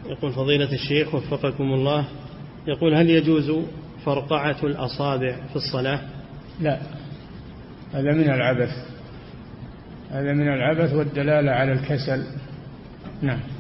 يقول فضيلة الشيخ وفقكم الله، يقول هل يجوز فرقعة الأصابع في الصلاة؟ لا، هذا من العبث، هذا من العبث والدلالة على الكسل. نعم.